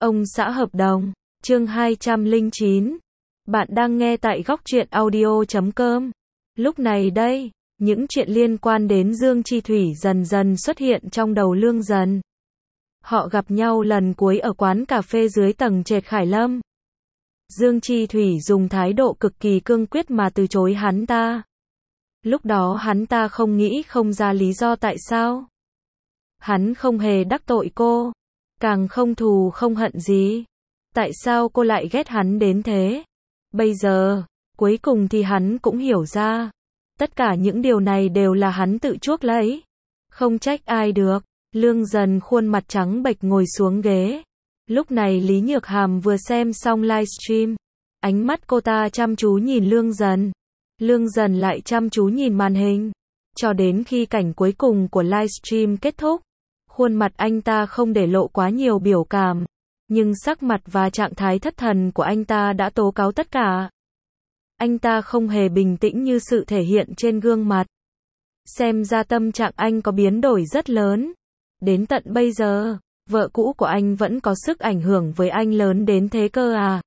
Ông xã hợp đồng, chương 209. Bạn đang nghe tại góc truyện audio.com. Lúc này đây, những chuyện liên quan đến Dương Chi Thủy dần dần xuất hiện trong đầu Lương Dần. Họ gặp nhau lần cuối ở quán cà phê dưới tầng trệt Khải Lâm. Dương Chi Thủy dùng thái độ cực kỳ cương quyết mà từ chối hắn ta. Lúc đó hắn ta không nghĩ không ra lý do tại sao. Hắn không hề đắc tội cô, càng không thù không hận gì. Tại sao cô lại ghét hắn đến thế? Bây giờ, cuối cùng thì hắn cũng hiểu ra. Tất cả những điều này đều là hắn tự chuốc lấy. Không trách ai được. Lương Dần khuôn mặt trắng bệch ngồi xuống ghế. Lúc này Lý Nhược Hàm vừa xem xong livestream. Ánh mắt cô ta chăm chú nhìn Lương Dần. Lương Dần lại chăm chú nhìn màn hình. Cho đến khi cảnh cuối cùng của livestream kết thúc. Khuôn mặt anh ta không để lộ quá nhiều biểu cảm. Nhưng sắc mặt và trạng thái thất thần của anh ta đã tố cáo tất cả. Anh ta không hề bình tĩnh như sự thể hiện trên gương mặt. Xem ra tâm trạng anh có biến đổi rất lớn. Đến tận bây giờ, vợ cũ của anh vẫn có sức ảnh hưởng với anh lớn đến thế cơ à?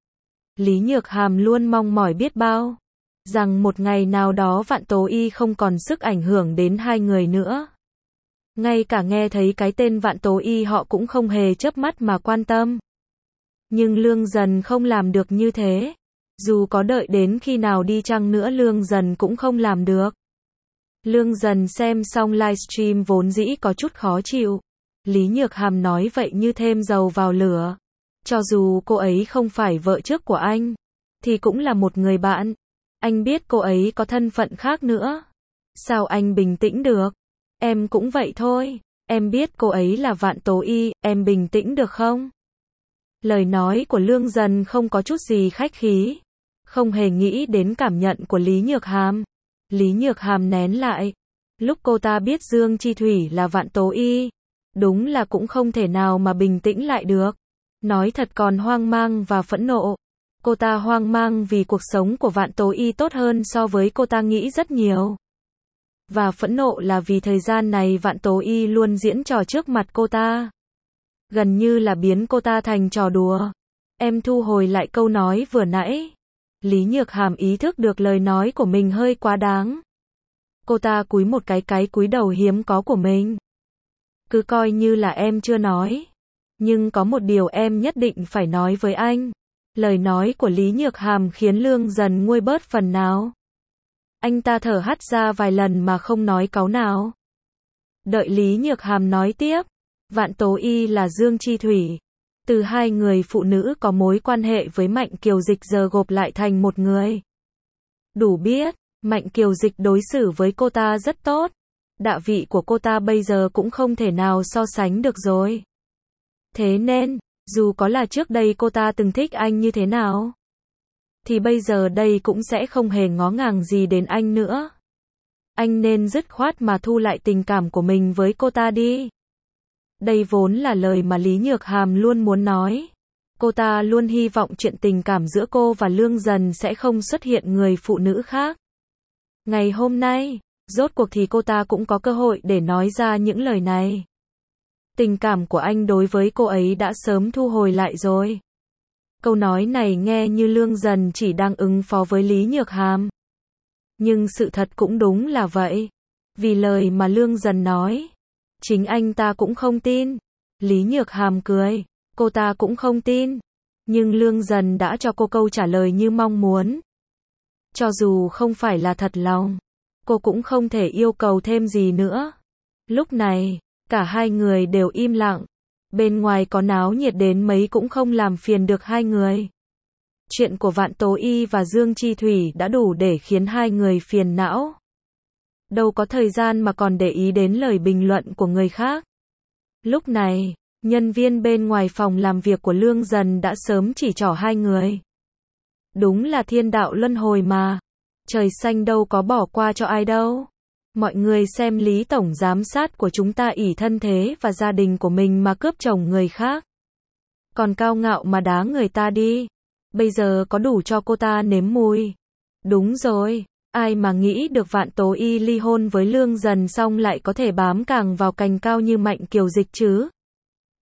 Lý Nhược Hàm luôn mong mỏi biết bao. Rằng một ngày nào đó Vạn Tố Y không còn sức ảnh hưởng đến hai người nữa. Ngay cả nghe thấy cái tên Vạn Tố Y họ cũng không hề chớp mắt mà quan tâm. Nhưng Lương Dần không làm được như thế. Dù có đợi đến khi nào đi chăng nữa Lương Dần cũng không làm được. Lương Dần xem xong livestream vốn dĩ có chút khó chịu. Lý Nhược Hàm nói vậy như thêm dầu vào lửa. Cho dù cô ấy không phải vợ trước của anh, thì cũng là một người bạn. Anh biết cô ấy có thân phận khác nữa. Sao anh bình tĩnh được? Em cũng vậy thôi. Em biết cô ấy là Vạn Tố Y, em bình tĩnh được không? Lời nói của Lương Dần không có chút gì khách khí. Không hề nghĩ đến cảm nhận của Lý Nhược Hàm. Lý Nhược Hàm nén lại. Lúc cô ta biết Dương Chi Thủy là Vạn Tố Y, đúng là cũng không thể nào mà bình tĩnh lại được. Nói thật còn hoang mang và phẫn nộ. Cô ta hoang mang vì cuộc sống của Vạn Tố Y tốt hơn so với cô ta nghĩ rất nhiều. Và phẫn nộ là vì thời gian này Vạn Tố Y luôn diễn trò trước mặt cô ta. Gần như là biến cô ta thành trò đùa. Em thu hồi lại câu nói vừa nãy. Lý Nhược Hàm ý thức được lời nói của mình hơi quá đáng. Cô ta cúi một cái cúi đầu hiếm có của mình. Cứ coi như là em chưa nói. Nhưng có một điều em nhất định phải nói với anh. Lời nói của Lý Nhược Hàm khiến Lương Dần nguôi bớt phần nào. Anh ta thở hắt ra vài lần mà không nói cáu nào. Đợi Lý Nhược Hàm nói tiếp. Vạn Tố Y là Dương Chi Thủy. Từ hai người phụ nữ có mối quan hệ với Mạnh Kiều Dịch giờ gộp lại thành một người. Đủ biết, Mạnh Kiều Dịch đối xử với cô ta rất tốt. Đạ vị của cô ta bây giờ cũng không thể nào so sánh được rồi. Thế nên, dù có là trước đây cô ta từng thích anh như thế nào, thì bây giờ đây cũng sẽ không hề ngó ngàng gì đến anh nữa. Anh nên dứt khoát mà thu lại tình cảm của mình với cô ta đi. Đây vốn là lời mà Lý Nhược Hàm luôn muốn nói. Cô ta luôn hy vọng chuyện tình cảm giữa cô và Lương Dần sẽ không xuất hiện người phụ nữ khác. Ngày hôm nay, rốt cuộc thì cô ta cũng có cơ hội để nói ra những lời này. Tình cảm của anh đối với cô ấy đã sớm thu hồi lại rồi. Câu nói này nghe như Lương Dần chỉ đang ứng phó với Lý Nhược Hàm. Nhưng sự thật cũng đúng là vậy. Vì lời mà Lương Dần nói, chính anh ta cũng không tin. Lý Nhược Hàm cười, cô ta cũng không tin. Nhưng Lương Dần đã cho cô câu trả lời như mong muốn. Cho dù không phải là thật lòng, cô cũng không thể yêu cầu thêm gì nữa. Lúc này, cả hai người đều im lặng. Bên ngoài có náo nhiệt đến mấy cũng không làm phiền được hai người. Chuyện của Vạn Tố Y và Dương Chi Thủy đã đủ để khiến hai người phiền não. Đâu có thời gian mà còn để ý đến lời bình luận của người khác. Lúc này, nhân viên bên ngoài phòng làm việc của Lương Dần đã sớm chỉ trỏ hai người. Đúng là thiên đạo luân hồi mà. Trời xanh đâu có bỏ qua cho ai đâu. Mọi người xem Lý Tổng Giám sát của chúng ta ỷ thân thế và gia đình của mình mà cướp chồng người khác. Còn cao ngạo mà đá người ta đi. Bây giờ có đủ cho cô ta nếm mùi. Đúng rồi, ai mà nghĩ được Vạn Tố Y ly hôn với Lương Dần xong lại có thể bám càng vào cành cao như Mạnh Kiều Dịch chứ.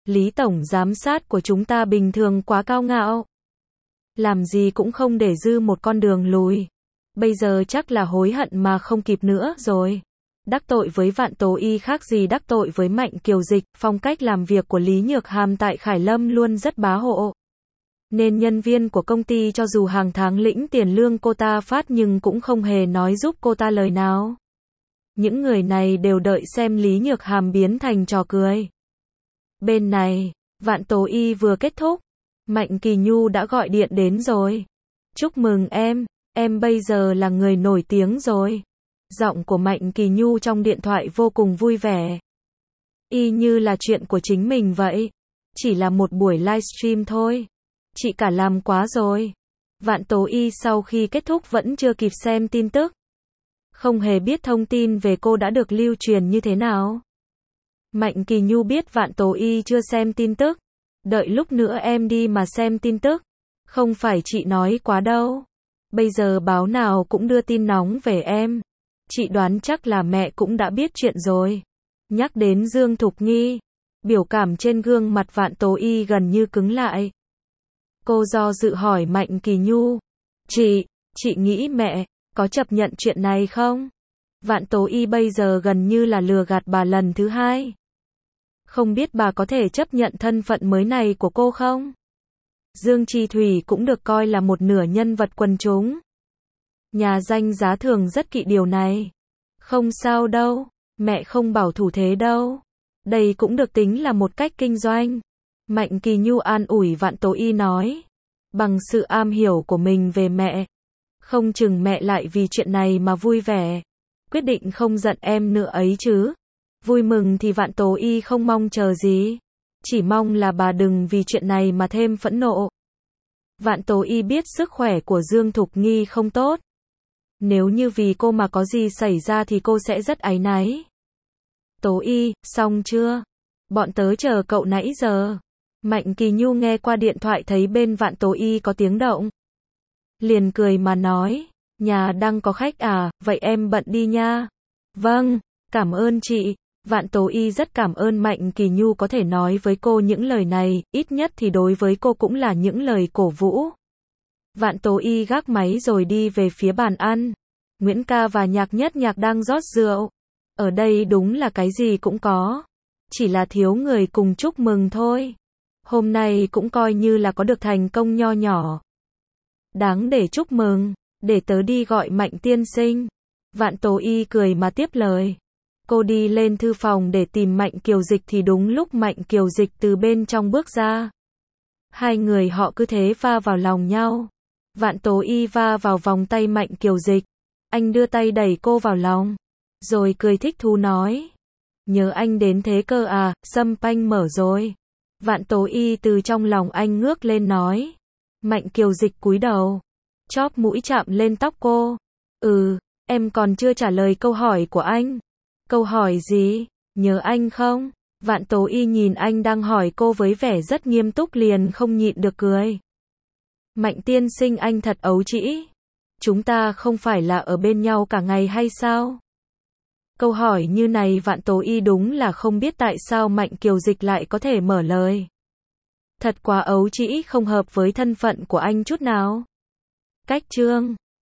Lý tổng giám sát của chúng ta bình thường quá cao ngạo. Làm gì cũng không để dư một con đường lùi. Bây giờ chắc là hối hận mà không kịp nữa rồi. Đắc tội với Vạn Tố Y khác gì đắc tội với Mạnh Kiều Dịch, phong cách làm việc của Lý Nhược Hàm tại Khải Lâm luôn rất bá hộ. Nên nhân viên của công ty cho dù hàng tháng lĩnh tiền lương cô ta phát nhưng cũng không hề nói giúp cô ta lời nào. Những người này đều đợi xem Lý Nhược Hàm biến thành trò cười. Bên này, Vạn Tố Y vừa kết thúc, Mạnh Kỳ Nhu đã gọi điện đến rồi. Chúc mừng em bây giờ là người nổi tiếng rồi. Giọng của Mạnh Kỳ Nhu trong điện thoại vô cùng vui vẻ. Y như là chuyện của chính mình vậy. Chỉ là một buổi livestream thôi. Chị cả làm quá rồi. Vạn Tố Y sau khi kết thúc vẫn chưa kịp xem tin tức. Không hề biết thông tin về cô đã được lưu truyền như thế nào. Mạnh Kỳ Nhu biết Vạn Tố Y chưa xem tin tức. Đợi lúc nữa em đi mà xem tin tức. Không phải chị nói quá đâu. Bây giờ báo nào cũng đưa tin nóng về em. Chị đoán chắc là mẹ cũng đã biết chuyện rồi. Nhắc đến Dương Thục Nghi, biểu cảm trên gương mặt Vạn Tố Y gần như cứng lại. Cô do dự hỏi Mạnh Kỳ Nhu. Chị nghĩ mẹ có chấp nhận chuyện này không? Vạn Tố Y bây giờ gần như là lừa gạt bà lần thứ hai. Không biết bà có thể chấp nhận thân phận mới này của cô không? Dương Chi Thủy cũng được coi là một nửa nhân vật quần chúng. Nhà danh giá thường rất kỵ điều này. Không sao đâu, mẹ không bảo thủ thế đâu. Đây cũng được tính là một cách kinh doanh. Mạnh Kỳ Nhu an ủi Vạn Tố Y nói. Bằng sự am hiểu của mình về mẹ. Không chừng mẹ lại vì chuyện này mà vui vẻ. Quyết định không giận em nữa ấy chứ. Vui mừng thì Vạn Tố Y không mong chờ gì. Chỉ mong là bà đừng vì chuyện này mà thêm phẫn nộ. Vạn Tố Y biết sức khỏe của Dương Thục Nghi không tốt. Nếu như vì cô mà có gì xảy ra thì cô sẽ rất áy náy. Tố Y, xong chưa? Bọn tớ chờ cậu nãy giờ. Mạnh Kỳ Nhu nghe qua điện thoại thấy bên Vạn Tố Y có tiếng động. Liền cười mà nói, nhà đang có khách à, vậy em bận đi nha. Vâng, cảm ơn chị. Vạn Tố Y rất cảm ơn Mạnh Kỳ Nhu có thể nói với cô những lời này, ít nhất thì đối với cô cũng là những lời cổ vũ. Vạn Tố Y gác máy rồi đi về phía bàn ăn. Nguyễn Ca và Nhạc Nhất Nhạc đang rót rượu. Ở đây đúng là cái gì cũng có. Chỉ là thiếu người cùng chúc mừng thôi. Hôm nay cũng coi như là có được thành công nho nhỏ. Đáng để chúc mừng, để tớ đi gọi Mạnh tiên sinh. Vạn Tố Y cười mà tiếp lời. Cô đi lên thư phòng để tìm Mạnh Kiều Dịch thì đúng lúc Mạnh Kiều Dịch từ bên trong bước ra. Hai người họ cứ thế va vào lòng nhau. Vạn Tố Y va vào vòng tay Mạnh Kiều Dịch. Anh đưa tay đẩy cô vào lòng. Rồi cười thích thú nói. Nhớ anh đến thế cơ à, sâm panh mở rồi. Vạn Tố Y từ trong lòng anh ngước lên nói. Mạnh Kiều Dịch cúi đầu. Chóp mũi chạm lên tóc cô. Em còn chưa trả lời câu hỏi của anh. Câu hỏi gì? Nhớ anh không? Vạn Tố Y nhìn anh đang hỏi cô với vẻ rất nghiêm túc liền không nhịn được cười. Mạnh tiên sinh anh thật ấu trĩ. Chúng ta không phải là ở bên nhau cả ngày hay sao? Câu hỏi như này Vạn Tố Y đúng là không biết tại sao Mạnh Kiều Dịch lại có thể mở lời. Thật quá ấu trĩ, không hợp với thân phận của anh chút nào. Cách chương